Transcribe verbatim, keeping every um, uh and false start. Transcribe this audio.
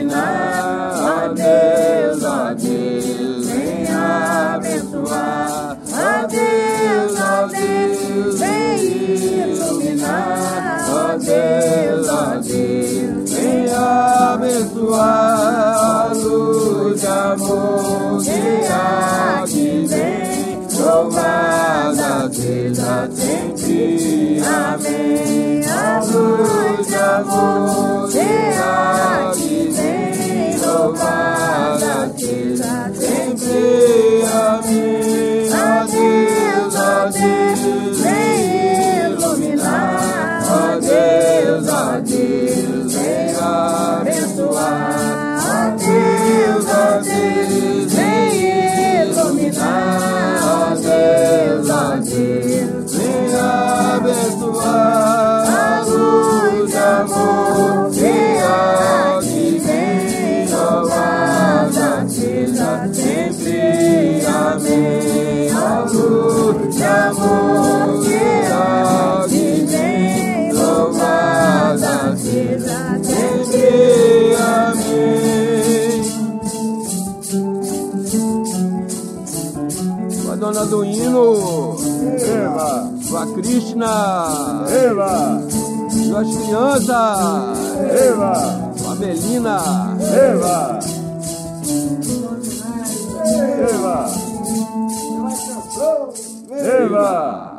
iluminar, ó Deus, ó Deus, vem abençoar, ó Deus, ó Deus, vem iluminar, ó Deus, ó Deus, vem abençoar, luz de amor que aqui vem, louvada seja sempre, amém. A luz de amor que aqui vem, louvada seja sempre, amém. Ó Deus, ó Deus, vem iluminar, ó Deus, ó Deus, vem abençoar, ó Deus, ó Deus, vem iluminar, ó Deus, ó Deus, vem abençoar, a luz de amor que aqui vem, louvada seja sempre, amém. A luz de amor que aqui vem, louvada seja sempre, amém. Com a dona do hino, Eva, com a Krishna, Eva, com as crianças, Eva, com a Melina, Eva, Eva, Eva.